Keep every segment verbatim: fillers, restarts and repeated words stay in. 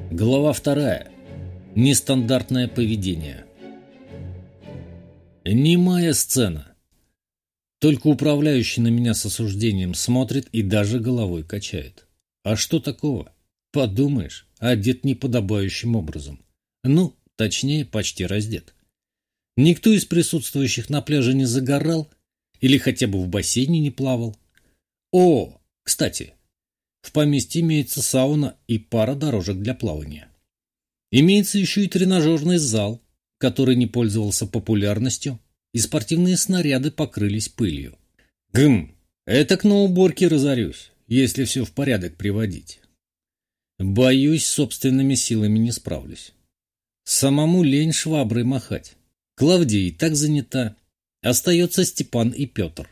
Глава вторая. Нестандартное поведение. Немая сцена. Только управляющий на меня с осуждением смотрит и даже головой качает. А что такого? Подумаешь, одет неподобающим образом. Ну, точнее, почти раздет. Никто из присутствующих на пляже не загорал или хотя бы в бассейне не плавал. О, кстати, в поместье имеется сауна и пара дорожек для плавания. Имеется еще и тренажерный зал, который не пользовался популярностью, и спортивные снаряды покрылись пылью. Гм, этак на уборке разорюсь, если все в порядок приводить. Боюсь, собственными силами не справлюсь. Самому лень шваброй махать. Клавдия и так занята. Остается Степан и Петр.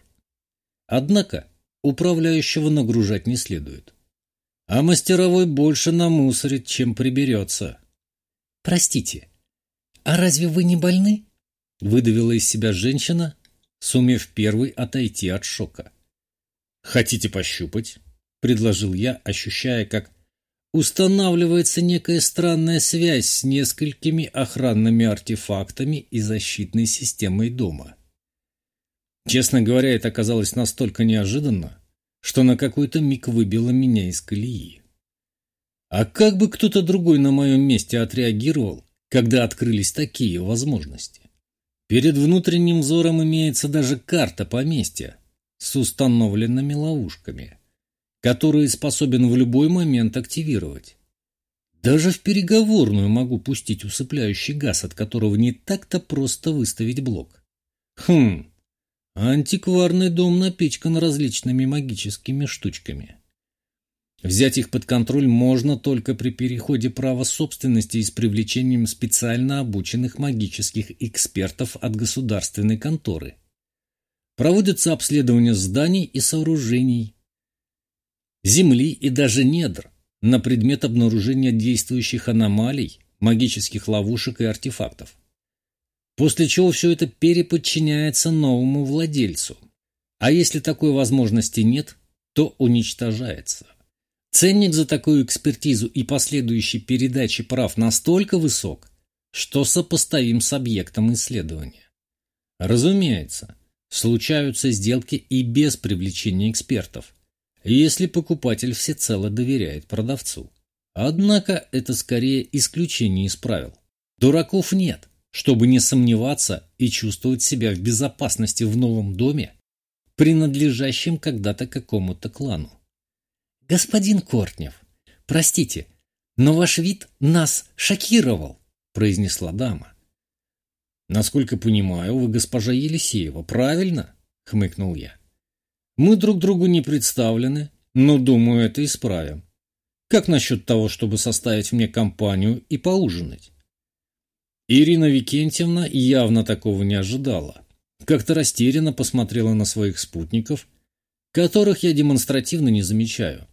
Однако управляющего нагружать не следует. А мастеровой больше намусорит, чем приберется. «Простите, а разве вы не больны?» — выдавила из себя женщина, сумев первой отойти от шока. «Хотите пощупать?» — предложил я, ощущая, как устанавливается некая странная связь с несколькими охранными артефактами и защитной системой дома. Честно говоря, это оказалось настолько неожиданно, что на какой-то миг выбило меня из колеи. А как бы кто-то другой на моем месте отреагировал, когда открылись такие возможности? Перед внутренним взором имеется даже карта поместья с установленными ловушками, которые способен в любой момент активировать. Даже в переговорную могу пустить усыпляющий газ, от которого не так-то просто выставить блок. Хм... Антикварный дом напичкан различными магическими штучками. Взять их под контроль можно только при переходе права собственности и с привлечением специально обученных магических экспертов от государственной конторы. Проводятся обследования зданий и сооружений, земли и даже недр на предмет обнаружения действующих аномалий, магических ловушек и артефактов. После чего все это переподчиняется новому владельцу. А если такой возможности нет, то уничтожается. Ценник за такую экспертизу и последующей передачи прав настолько высок, что сопоставим с объектом исследования. Разумеется, случаются сделки и без привлечения экспертов, если покупатель всецело доверяет продавцу. Однако это скорее исключение из правил. Дураков нет, чтобы не сомневаться и чувствовать себя в безопасности в новом доме, принадлежащем когда-то какому-то клану. «Господин Кортнев, простите, но ваш вид нас шокировал», — произнесла дама. «Насколько понимаю, вы госпожа Елисеева, правильно?» — хмыкнул я. «Мы друг другу не представлены, но, думаю, это исправим. Как насчет того, чтобы составить мне компанию и поужинать?» Ирина Викентьевна явно такого не ожидала. Как-то растерянно посмотрела на своих спутников, которых я демонстративно не замечаю.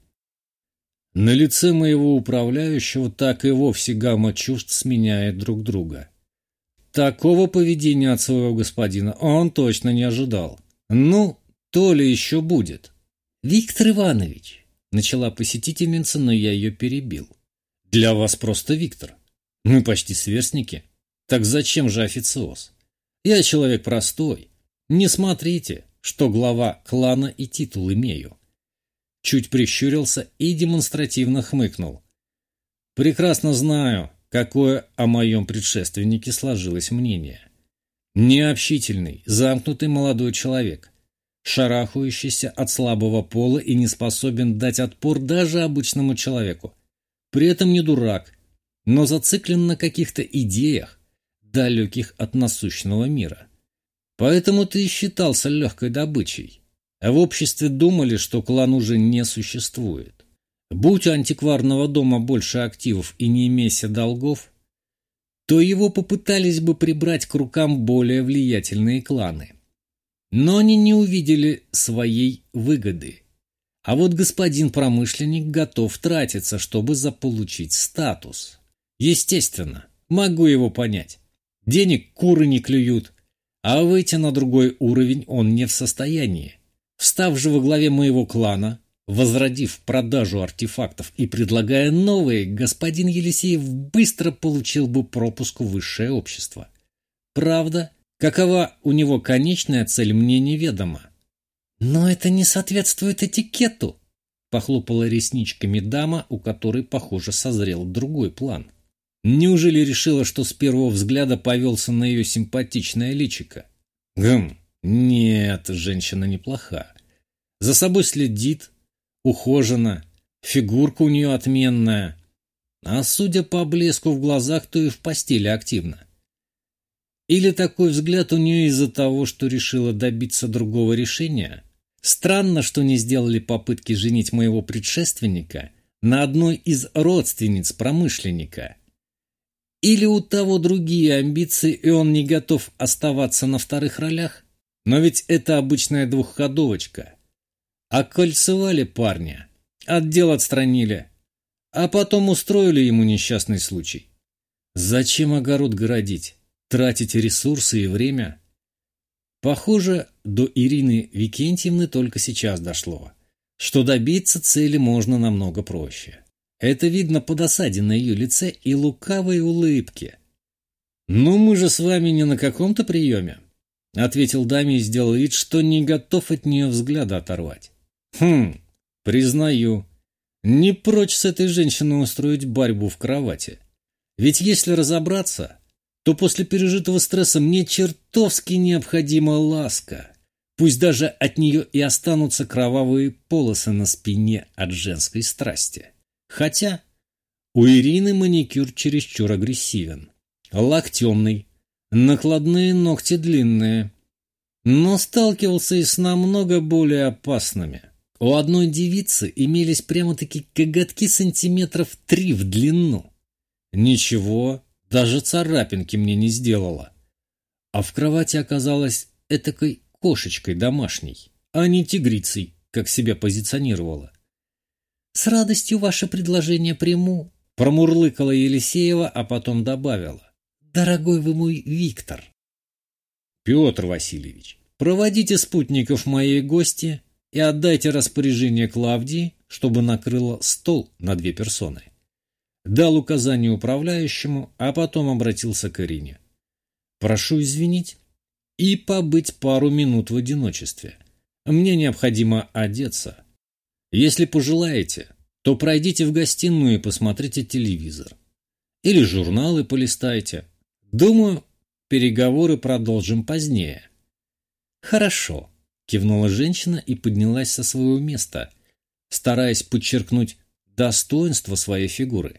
На лице моего управляющего так и вовсе гамма чувств сменяет друг друга. Такого поведения от своего господина он точно не ожидал. Ну, то ли еще будет. «Виктор Иванович», — начала посетительница, но я ее перебил. «Для вас просто Виктор. Мы почти сверстники. Так зачем же официоз? Я человек простой. Не смотрите, что глава клана и титул имею». Чуть прищурился и демонстративно хмыкнул. «Прекрасно знаю, какое о моем предшественнике сложилось мнение. Необщительный, замкнутый молодой человек, шарахающийся от слабого пола и не способен дать отпор даже обычному человеку. При этом не дурак, но зациклен на каких-то идеях, далеких от насущного мира. Поэтому ты и считался легкой добычей. А в обществе думали, что клан уже не существует. Будь у антикварного дома больше активов и не имейся долгов, то его попытались бы прибрать к рукам более влиятельные кланы. Но они не увидели своей выгоды. А вот господин промышленник готов тратиться, чтобы заполучить статус. Естественно, могу его понять. Денег куры не клюют, а выйти на другой уровень он не в состоянии. Встав же во главе моего клана, возродив продажу артефактов и предлагая новые, господин Елисеев быстро получил бы пропуск в высшее общество. Правда, какова у него конечная цель, мне неведомо. «Но это не соответствует этикету», — похлопала ресничками дама, у которой, похоже, созрел другой план. Неужели решила, что с первого взгляда повелся на ее симпатичное личико? Гм, нет, женщина неплоха. За собой следит, ухожена, фигурка у нее отменная. А судя по блеску в глазах, то и в постели активно. Или такой взгляд у нее из-за того, что решила добиться другого решения? Странно, что не сделали попытки женить моего предшественника на одной из родственниц промышленника. Или у того другие амбиции, и он не готов оставаться на вторых ролях? Но ведь это обычная двухходовочка. Окольцевали парня, отдел отстранили, а потом устроили ему несчастный случай. Зачем огород городить, тратить ресурсы и время? Похоже, до Ирины Викентьевны только сейчас дошло, что добиться цели можно намного проще. Это видно по досаде на ее лице и лукавой улыбке. «Ну, мы же с вами не на каком-то приеме», — ответил даме и сделал вид, что не готов от нее взгляда оторвать. «Хм, признаю, не прочь с этой женщиной устроить борьбу в кровати. Ведь если разобраться, то после пережитого стресса мне чертовски необходима ласка. Пусть даже от нее и останутся кровавые полосы на спине от женской страсти. Хотя у Ирины маникюр чересчур агрессивен. Лак темный, накладные ногти длинные. Но сталкивался и с намного более опасными. У одной девицы имелись прямо-таки коготки сантиметров три в длину. Ничего, даже царапинки мне не сделала. А в кровати оказалась этакой кошечкой домашней, а не тигрицей, как себя позиционировала. «С радостью ваше предложение приму», — промурлыкала Елисеева, а потом добавила. «Дорогой вы мой Виктор». «Петр Васильевич, проводите спутников моей гости и отдайте распоряжение Клавдии, чтобы накрыла стол на две персоны». Дал указание управляющему, а потом обратился к Ирине. «Прошу извинить и побыть пару минут в одиночестве. Мне необходимо одеться. Если пожелаете, то пройдите в гостиную и посмотрите телевизор. Или журналы полистайте. Думаю, переговоры продолжим позднее». «Хорошо», — кивнула женщина и поднялась со своего места, стараясь подчеркнуть достоинство своей фигуры.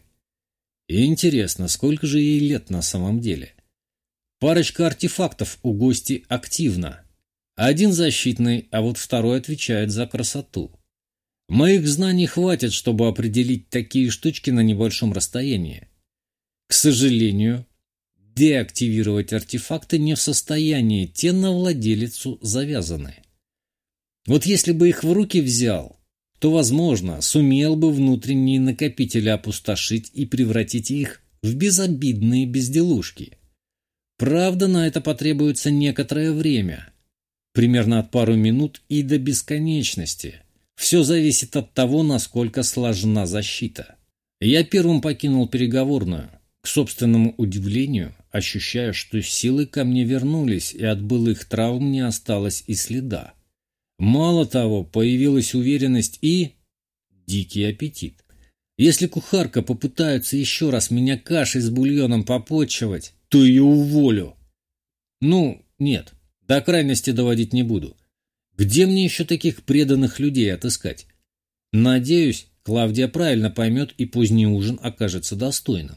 И интересно, сколько же ей лет на самом деле? Парочка артефактов у гости активна. Один защитный, а вот второй отвечает за красоту. Моих знаний хватит, чтобы определить такие штучки на небольшом расстоянии. К сожалению, деактивировать артефакты не в состоянии, те на владелицу завязаны. Вот если бы их в руки взял, то, возможно, сумел бы внутренние накопители опустошить и превратить их в безобидные безделушки. Правда, на это потребуется некоторое время, примерно от пару минут и до бесконечности. Все зависит от того, насколько сложна защита. Я первым покинул переговорную, к собственному удивлению, ощущая, что силы ко мне вернулись, и от былых травм не осталось и следа. Мало того, появилась уверенность и дикий аппетит. Если кухарка попытается еще раз меня кашей с бульоном попотчевать, то ее уволю. Ну, нет, до крайности доводить не буду. Где мне еще таких преданных людей отыскать? Надеюсь, Клавдия правильно поймет, и поздний ужин окажется достойным.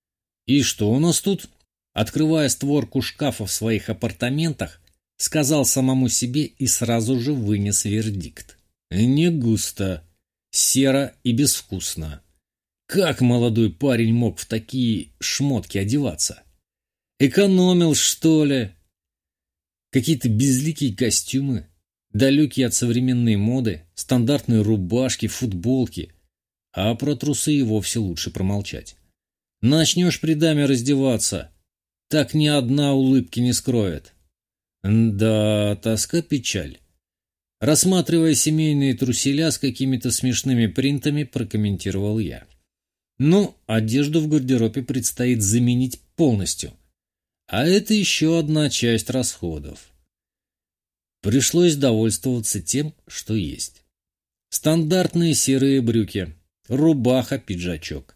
И что у нас тут? Открывая створку шкафа в своих апартаментах, сказал самому себе и сразу же вынес вердикт. Не густо, серо и безвкусно. Как молодой парень мог в такие шмотки одеваться? Экономил, что ли? Какие-то безликие костюмы, далекие от современной моды, стандартные рубашки, футболки. А про трусы и вовсе лучше промолчать. Начнешь при даме раздеваться, так ни одна улыбки не скроет. Да, тоска-печаль. Рассматривая семейные труселя с какими-то смешными принтами, прокомментировал я. Ну, одежду в гардеробе предстоит заменить полностью. А это еще одна часть расходов. Пришлось довольствоваться тем, что есть. Стандартные серые брюки, рубаха, пиджачок.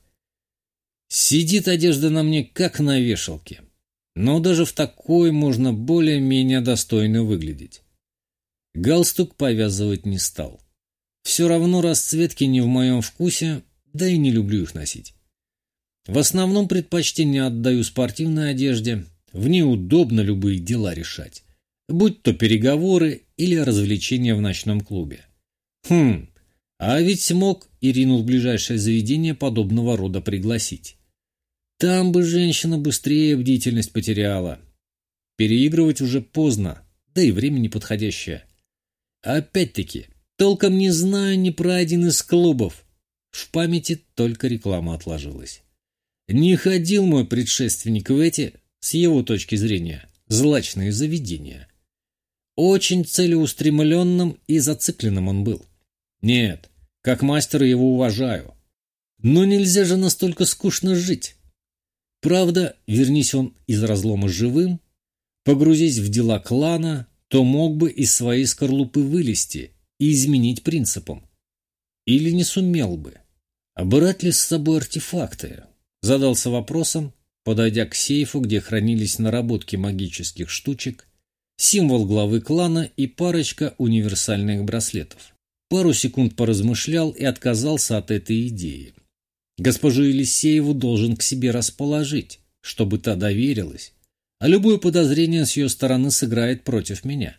Сидит одежда на мне, как на вешалке. Но даже в такой можно более-менее достойно выглядеть. Галстук повязывать не стал. Все равно расцветки не в моем вкусе, да и не люблю их носить. В основном предпочтение отдаю спортивной одежде, в ней удобно любые дела решать, будь то переговоры или развлечения в ночном клубе. Хм, а ведь смог Ирину в ближайшее заведение подобного рода пригласить. Там бы женщина быстрее бдительность потеряла. Переигрывать уже поздно, да и время неподходящее. Опять-таки, толком не знаю ни про один из клубов. В памяти только реклама отложилась. Не ходил мой предшественник в эти, с его точки зрения, злачные заведения. Очень целеустремленным и зацикленным он был. Нет, как мастера его уважаю. Но нельзя же настолько скучно жить. Правда, вернись он из разлома живым, погрузись в дела клана, то мог бы из своей скорлупы вылезти и изменить принципам. Или не сумел бы. А брать ли с собой артефакты? Задался вопросом, подойдя к сейфу, где хранились наработки магических штучек, символ главы клана и парочка универсальных браслетов. Пару секунд поразмышлял и отказался от этой идеи. Госпожу Елисееву должен к себе расположить, чтобы та доверилась, а любое подозрение с ее стороны сыграет против меня.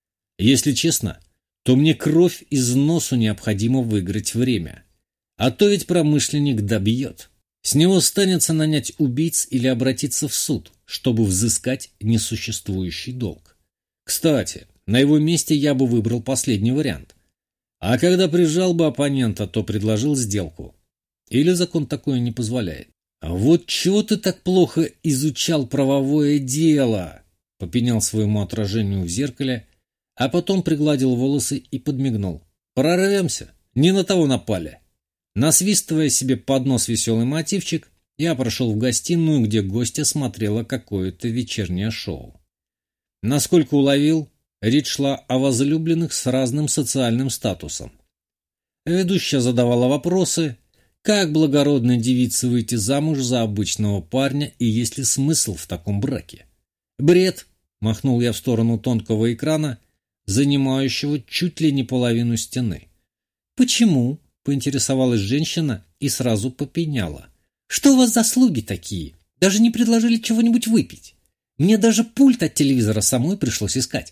Если честно, то мне кровь из носу необходимо выиграть время. А то ведь промышленник добьет. С него станется нанять убийц или обратиться в суд, чтобы взыскать несуществующий долг. Кстати, на его месте я бы выбрал последний вариант. А когда прижал бы оппонента, то предложил сделку. Или закон такое не позволяет. «А вот чего ты так плохо изучал правовое дело?» — попенял своему отражению в зеркале, а потом пригладил волосы и подмигнул. «Прорвемся. Не на того напали». Насвистывая себе под нос веселый мотивчик, я прошел в гостиную, где гостья смотрела какое-то вечернее шоу. Насколько уловил, речь шла о возлюбленных с разным социальным статусом. Ведущая задавала вопросы, как благородной девице выйти замуж за обычного парня и есть ли смысл в таком браке? «Бред!» — махнул я в сторону тонкого экрана, занимающего чуть ли не половину стены. «Почему?» — поинтересовалась женщина и сразу попеняла. «Что у вас за слуги такие? Даже не предложили чего-нибудь выпить. Мне даже пульт от телевизора самой пришлось искать».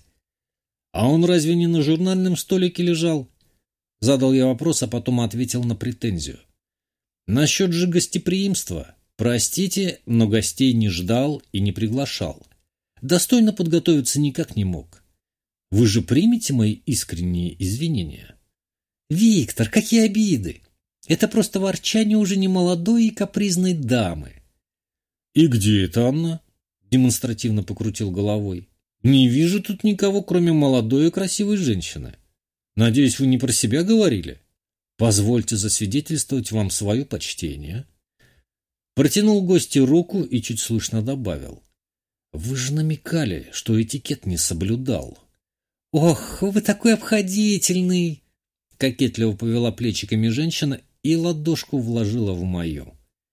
«А он разве не на журнальном столике лежал?» Задал я вопрос, а потом ответил на претензию. «Насчет же гостеприимства. Простите, но гостей не ждал и не приглашал. Достойно подготовиться никак не мог. Вы же примете мои искренние извинения?» «Виктор, какие обиды! Это просто ворчание уже не молодой и капризной дамы». «И где это Анна?» — демонстративно покрутил головой. «Не вижу тут никого, кроме молодой и красивой женщины. Надеюсь, вы не про себя говорили? Позвольте засвидетельствовать вам свое почтение». Протянул гостю руку и чуть слышно добавил. «Вы же намекали, что этикет не соблюдал». «Ох, вы такой обходительный!» Кокетливо повела плечиками женщина и ладошку вложила в мою.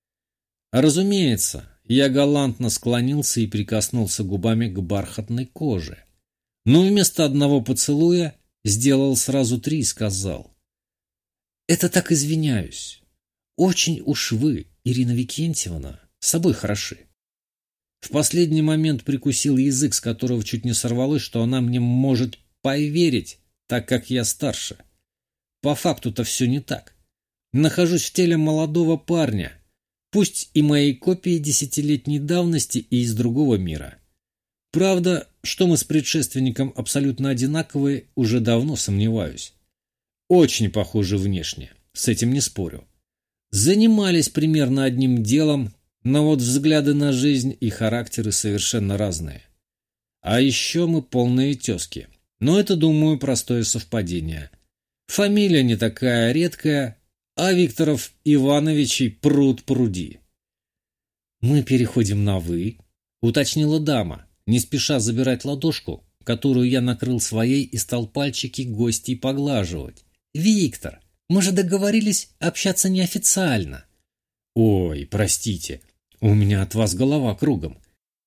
Разумеется, я галантно склонился и прикоснулся губами к бархатной коже. Но вместо одного поцелуя сделал сразу три и сказал. «Это так извиняюсь. Очень уж вы, Ирина Викентьевна, с собой хороши». В последний момент прикусил язык, с которого чуть не сорвалось, что она мне может поверить, так как я старше. По факту-то все не так. Нахожусь в теле молодого парня, пусть и моей копии десятилетней давности и из другого мира. Правда, что мы с предшественником абсолютно одинаковые, уже давно сомневаюсь. Очень похожи внешне, с этим не спорю. Занимались примерно одним делом, но вот взгляды на жизнь и характеры совершенно разные. А еще мы полные тезки, Но это, думаю, простое совпадение. Фамилия не такая редкая, а Викторов Ивановичей пруд пруди. «Мы переходим на «вы», — уточнила дама, не спеша забирать ладошку, которую я накрыл своей и стал пальчики гостей поглаживать. «Виктор, мы же договорились общаться неофициально». «Ой, простите, у меня от вас голова кругом.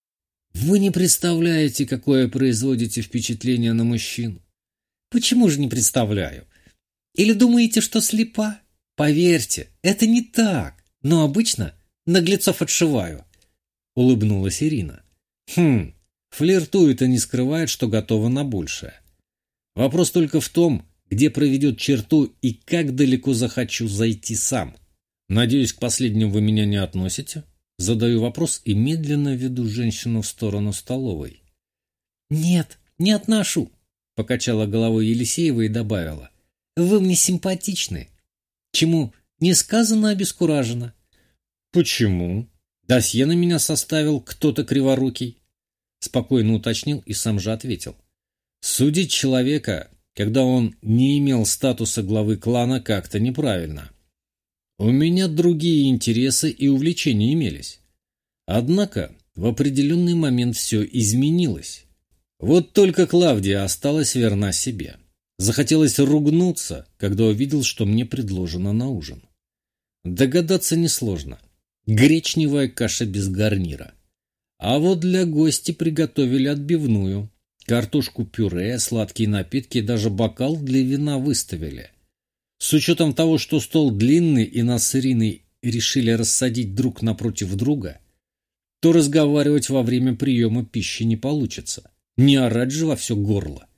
Вы не представляете, какое производите впечатление на мужчин». «Почему же не представляю? Или думаете, что слепа? Поверьте, это не так, но обычно наглецов отшиваю», — улыбнулась Ирина. «Хм, флиртует и не скрывает, что готова на большее. Вопрос только в том, где проведет черту и как далеко захочу зайти сам. Надеюсь, к последнему вы меня не относите?» Задаю вопрос и медленно веду женщину в сторону столовой. «Нет, не отношу», — покачала головой Елисеева и добавила. «Вы мне симпатичны, чему несказанно обескуражена». «Почему? Досье на меня составил кто-то криворукий?» Спокойно уточнил и сам же ответил. «Судить человека, когда он не имел статуса главы клана, как-то неправильно. У меня другие интересы и увлечения имелись. Однако в определенный момент все изменилось. Вот только Клавдия осталась верна себе. Захотелось ругнуться, когда увидел, что мне предложено на ужин. Догадаться несложно. Гречневая каша без гарнира. А вот для гостей приготовили отбивную, картошку-пюре, сладкие напитки и даже бокал для вина выставили. С учетом того, что стол длинный и нас с Ириной решили рассадить друг напротив друга, то разговаривать во время приема пищи не получится. Не орать же во все горло.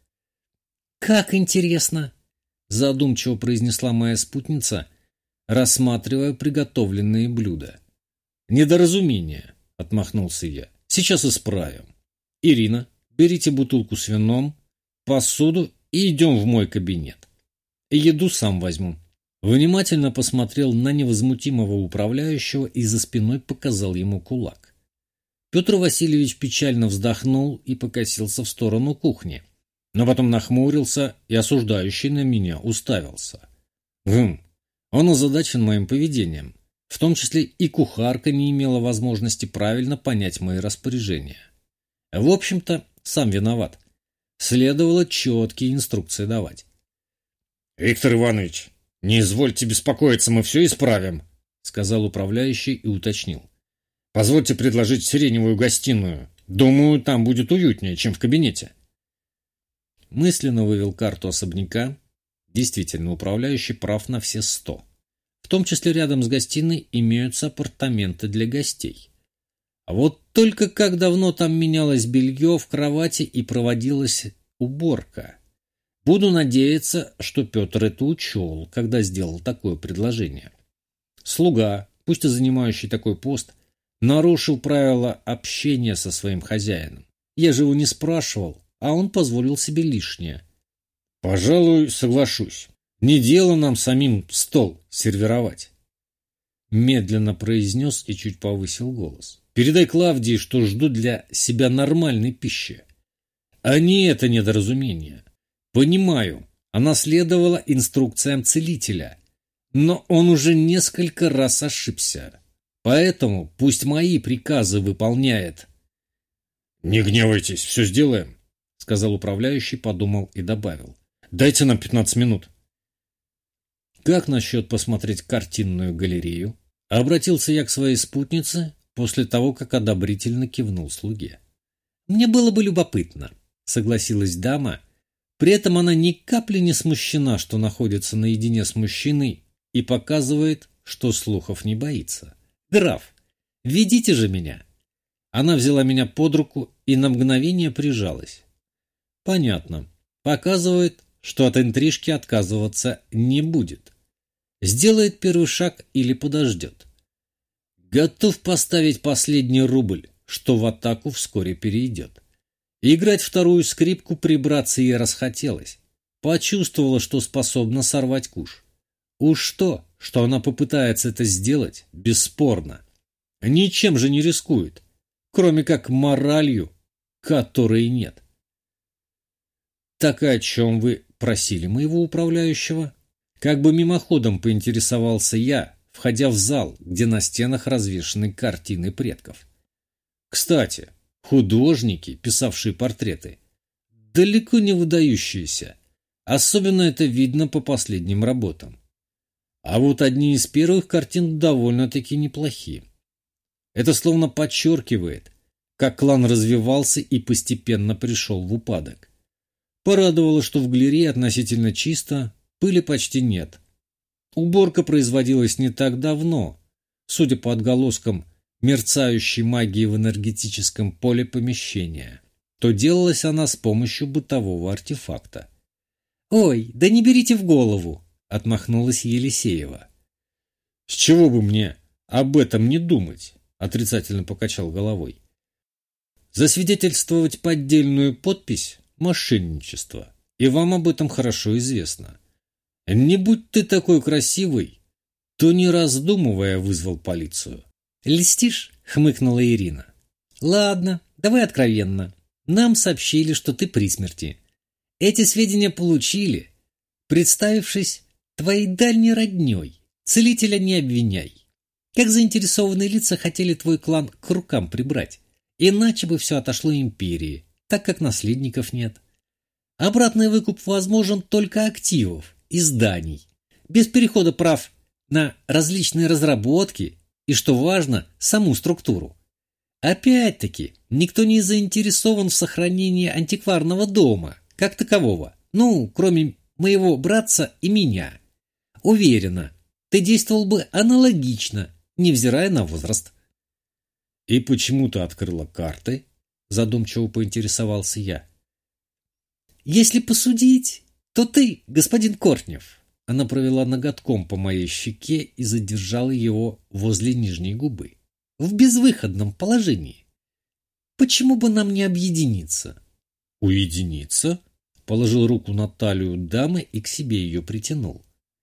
«Как интересно!» – задумчиво произнесла моя спутница, рассматривая приготовленные блюда. «Недоразумение!» – отмахнулся я. «Сейчас исправим. Ирина, берите бутылку с вином, посуду и идем в мой кабинет. Еду сам возьму». Внимательно посмотрел на невозмутимого управляющего и за спиной показал ему кулак. Петр Васильевич печально вздохнул и покосился в сторону кухни, но потом нахмурился и осуждающий на меня уставился. Гм, он озадачен моим поведением, в том числе и кухарка не имела возможности правильно понять мои распоряжения. В общем-то, сам виноват. Следовало четкие инструкции давать. «Виктор Иванович, не извольте беспокоиться, мы все исправим», — сказал управляющий и уточнил. «Позвольте предложить сиреневую гостиную. Думаю, там будет уютнее, чем в кабинете». Мысленно вывел карту особняка. Действительно, управляющий прав на все сто. В том числе рядом с гостиной имеются апартаменты для гостей. А вот только как давно там менялось белье в кровати и проводилась уборка. Буду надеяться, что Петр это учел, когда сделал такое предложение. Слуга, пусть и занимающий такой пост, нарушил правила общения со своим хозяином. Я же его не спрашивал, а он позволил себе лишнее. «Пожалуй, соглашусь. Не дело нам самим стол сервировать», — медленно произнес и чуть повысил голос. «Передай Клавдии, что жду для себя нормальной пищи, а не это недоразумение. Понимаю, она следовала инструкциям целителя, но он уже несколько раз ошибся, поэтому пусть мои приказы выполняет». «Не гневайтесь, все сделаем», — сказал управляющий, подумал и добавил. «Дайте нам пятнадцать минут». «Как насчет посмотреть картинную галерею?» Обратился я к своей спутнице после того, как одобрительно кивнул слуге. «Мне было бы любопытно», — согласилась дама. При этом она ни капли не смущена, что находится наедине с мужчиной и показывает, что слухов не боится. «Граф, ведите же меня!» Она взяла меня под руку и на мгновение прижалась. «Понятно. Показывает, что от интрижки отказываться не будет. Сделает первый шаг или подождет. Готов поставить последний рубль, что в атаку вскоре перейдет. Играть вторую скрипку прибраться ей расхотелось. Почувствовала, что способна сорвать куш. Уж то, что она попытается это сделать, бесспорно. Ничем же не рискует, кроме как моралью, которой нет. Так и о чем вы просили моего управляющего? Как бы мимоходом поинтересовался я, входя в зал, где на стенах развешаны картины предков. Кстати, художники, писавшие портреты, далеко не выдающиеся. Особенно это видно по последним работам. А вот одни из первых картин довольно-таки неплохие. Это словно подчеркивает, как клан развивался и постепенно пришел в упадок. Порадовало, что в галерее относительно чисто, пыли почти нет. Уборка производилась не так давно, судя по отголоскам мерцающей магии в энергетическом поле помещения, то делалась она с помощью бытового артефакта. «Ой, да не берите в голову!» — отмахнулась Елисеева. «С чего бы мне об этом не думать?» — отрицательно покачал головой. «Засвидетельствовать поддельную подпись — мошенничество, и вам об этом хорошо известно. Не будь ты такой красивый, то, не раздумывая, вызвал полицию». «Льстишь?» — хмыкнула Ирина. «Ладно, давай откровенно. Нам сообщили, что ты при смерти. Эти сведения получили, представившись твоей дальней родней. Целителя не обвиняй. Как заинтересованные лица хотели твой клан к рукам прибрать, иначе бы все отошло империи, так как наследников нет. Обратный выкуп возможен только активов и зданий, без перехода прав на различные разработки и, что важно, саму структуру. Опять-таки, никто не заинтересован в сохранении антикварного дома, как такового, ну, кроме моего братца и меня. Уверена, ты действовал бы аналогично, невзирая на возраст». «И почему ты открыла карты?» – задумчиво поинтересовался я. «Если посудить, то ты, господин Кортнев». Она провела ноготком по моей щеке и задержала его возле нижней губы. «В безвыходном положении. Почему бы нам не объединиться?» «Уединиться?» – положил руку на талию дамы и к себе ее притянул.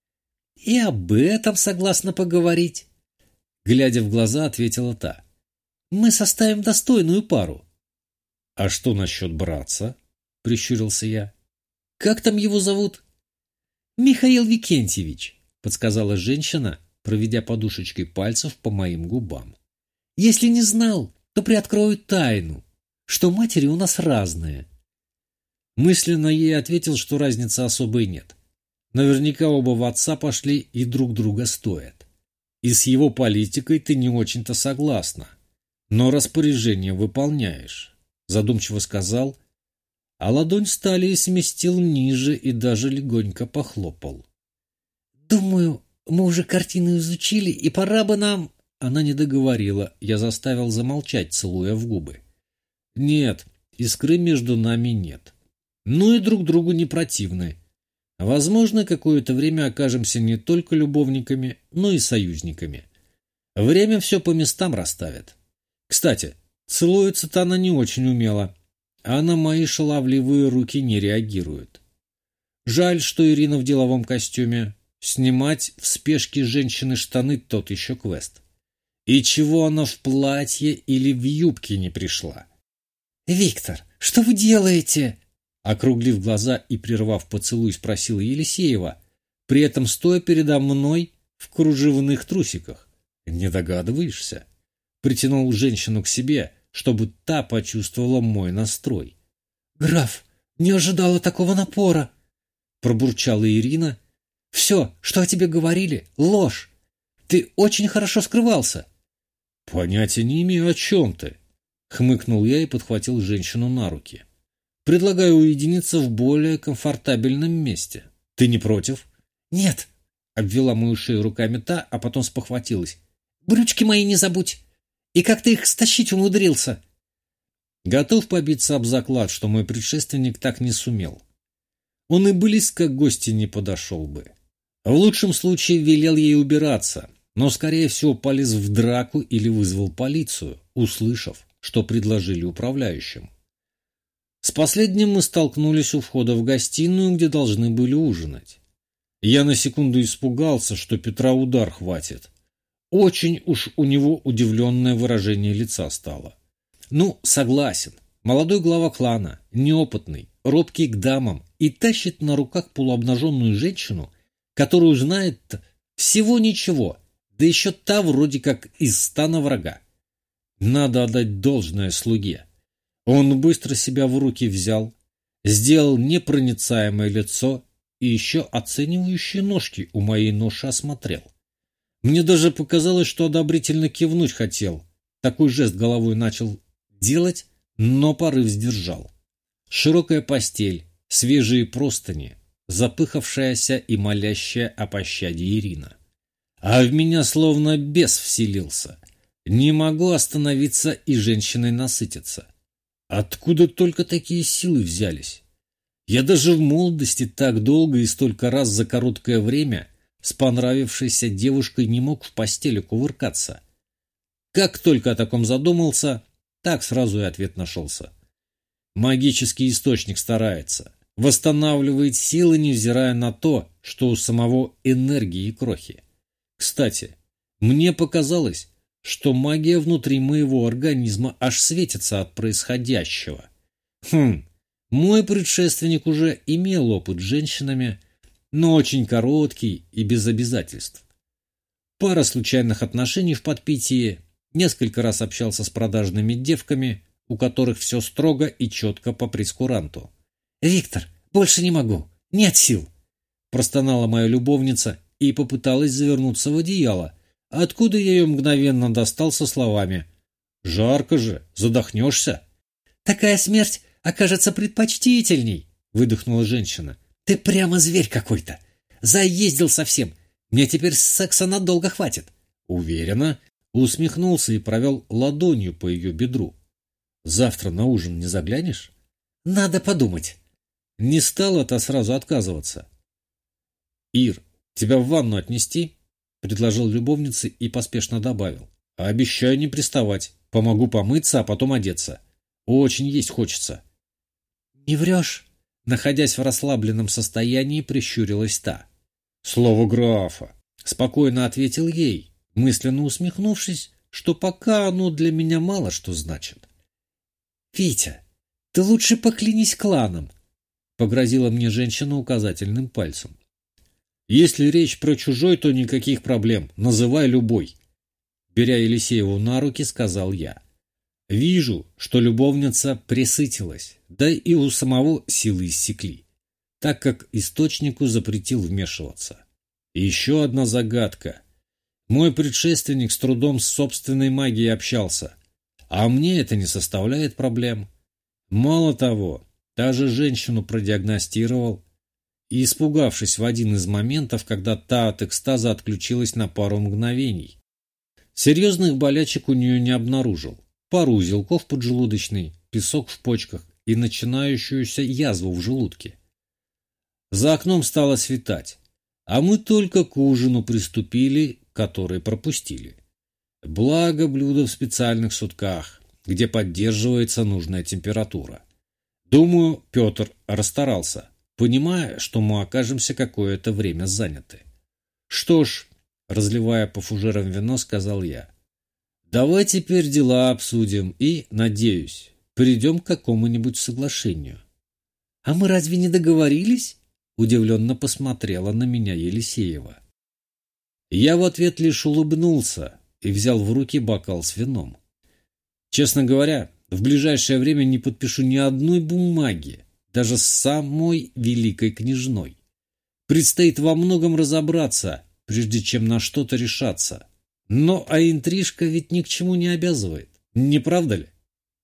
«И об этом согласна поговорить», – глядя в глаза, ответила та. «Мы составим достойную пару». «А что насчет братца?» – прищурился я. «Как там его зовут?» «Михаил Викентьевич», – подсказала женщина, проведя подушечкой пальцев по моим губам. «Если не знал, то приоткрою тайну, что матери у нас разные». Мысленно ей ответил, что разницы особой нет. Наверняка оба в отца пошли и друг друга стоят. И с его политикой ты не очень-то согласна, но распоряжение выполняешь, задумчиво сказал, а ладонь стали сместил ниже и даже легонько похлопал. «Думаю, мы уже картины изучили, и пора бы нам...» Она не договорила, я заставил замолчать, целуя в губы. «Нет, искры между нами нет. Ну и друг другу не противны. Возможно, какое-то время окажемся не только любовниками, но и союзниками. Время все по местам расставит. Кстати, целуется-то она не очень умела, а на мои шаловливые руки не реагирует. Жаль, что Ирина в деловом костюме. Снимать в спешке женщины штаны тот еще квест. И чего она в платье или в юбке не пришла?» «Виктор, что вы делаете?» Округлив глаза и прервав поцелуй, спросила Елисеева, при этом стоя передо мной в кружевных трусиках. «Не догадываешься?» Притянул женщину к себе, чтобы та почувствовала мой настрой. «Граф, не ожидала такого напора!» Пробурчала Ирина. «Все, что о тебе говорили, ложь! Ты очень хорошо скрывался!» «Понятия не имею, о чем ты!» Хмыкнул я и подхватил женщину на руки. «Предлагаю уединиться в более комфортабельном месте. Ты не против?» «Нет!» Обвела мою шею руками та, а потом спохватилась. «Брючки мои не забудь! И как ты их стащить умудрился?» Готов побиться об заклад, что мой предшественник так не сумел. Он и близко к гости не подошел бы. В лучшем случае велел ей убираться, но, скорее всего, полез в драку или вызвал полицию, услышав, что предложили управляющим. С последним мы столкнулись у входа в гостиную, где должны были ужинать. Я на секунду испугался, что Петра удар хватит. Очень уж у него удивленное выражение лица стало. Ну, согласен, молодой глава клана, неопытный, робкий к дамам и тащит на руках полуобнаженную женщину, которую знает всего ничего, да еще та вроде как из стана врага. Надо отдать должное слуге. Он быстро себя в руки взял, сделал непроницаемое лицо и еще оценивающие ножки у моей ноши осмотрел. Мне даже показалось, что одобрительно кивнуть хотел. Такой жест головой начал делать, но порыв сдержал. Широкая постель, свежие простыни, запыхавшаяся и молящая о пощаде Ирина. А в меня словно бес вселился. Не могу остановиться и женщиной насытиться. Откуда только такие силы взялись? Я даже в молодости так долго и столько раз за короткое время с понравившейся девушкой не мог в постели кувыркаться. Как только о таком задумался, так сразу и ответ нашелся. Магический источник старается, восстанавливает силы, невзирая на то, что у самого энергии крохи. Кстати, мне показалось, что магия внутри моего организма аж светится от происходящего. Хм, мой предшественник уже имел опыт с женщинами, но очень короткий и без обязательств. Пара случайных отношений в подпитии, несколько раз общался с продажными девками, у которых все строго и четко по прейскуранту. «Виктор, больше не могу, нет сил!» Простонала моя любовница и попыталась завернуться в одеяло, откуда я ее мгновенно достал со словами: «Жарко же, задохнешься!» «Такая смерть окажется предпочтительней!» — выдохнула женщина. «Ты прямо зверь какой-то! Заездил совсем! Мне теперь секса надолго хватит!» «Уверена?» — усмехнулся и провел ладонью по ее бедру. «Завтра на ужин не заглянешь?» «Надо подумать». Не стала-то сразу отказываться. «Ир, тебя в ванну отнести?» — предложил любовнице и поспешно добавил. «Обещаю не приставать. Помогу помыться, а потом одеться. Очень есть хочется». «Не врешь?» — находясь в расслабленном состоянии, прищурилась та. «Слово графа», — спокойно ответил ей, мысленно усмехнувшись, что пока оно для меня мало что значит. «Витя, ты лучше поклянись кланом», — погрозила мне женщина указательным пальцем. «Если речь про чужой, то никаких проблем, называй любой», — беря Елисееву на руки, сказал я. Вижу, что любовница пресытилась, да и у самого силы иссякли, так как источнику запретил вмешиваться. И еще одна загадка. Мой предшественник с трудом с собственной магией общался, а мне это не составляет проблем. Мало того, даже женщину продиагностировал, и, испугавшись в один из моментов, когда та от экстаза отключилась на пару мгновений. Серьезных болячек у нее не обнаружил. Пару узелков поджелудочной, песок в почках и начинающуюся язву в желудке. За окном стало светать, а мы только к ужину приступили, который пропустили. Благо блюдо в специальных сутках, где поддерживается нужная температура. Думаю, Петр расстарался, понимая, что мы окажемся какое-то время заняты. «Что ж», — разливая по фужерам вино, сказал я, «давай теперь дела обсудим и, надеюсь, придем к какому-нибудь соглашению». «А мы разве не договорились?» — удивленно посмотрела на меня Елисеева. Я в ответ лишь улыбнулся и взял в руки бокал с вином. «Честно говоря, в ближайшее время не подпишу ни одной бумаги, даже с самой великой княжной. Предстоит во многом разобраться, прежде чем на что-то решаться. Но а интрижка ведь ни к чему не обязывает, не правда ли?»